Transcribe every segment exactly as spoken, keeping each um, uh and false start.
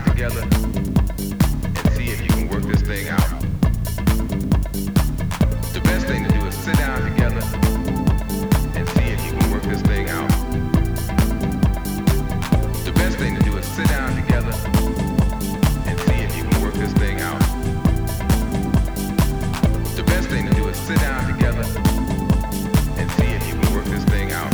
together and see if you can work this thing out. The best thing to do is sit down together and see if you can work this thing out. The best thing to do is sit down together and see if you can work this thing out. The best thing to do is sit down together and see if you can work this thing out.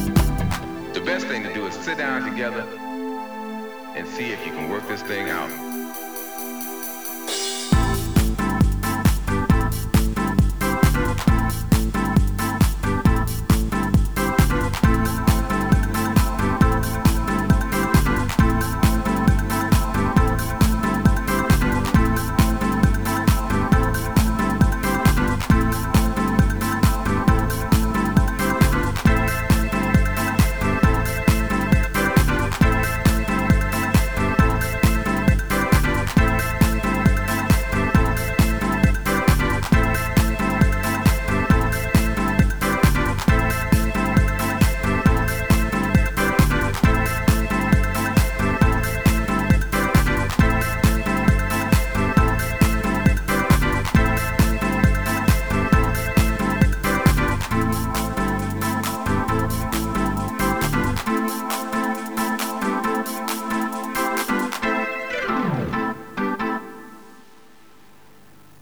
Sit down together and see if you can work this thing out.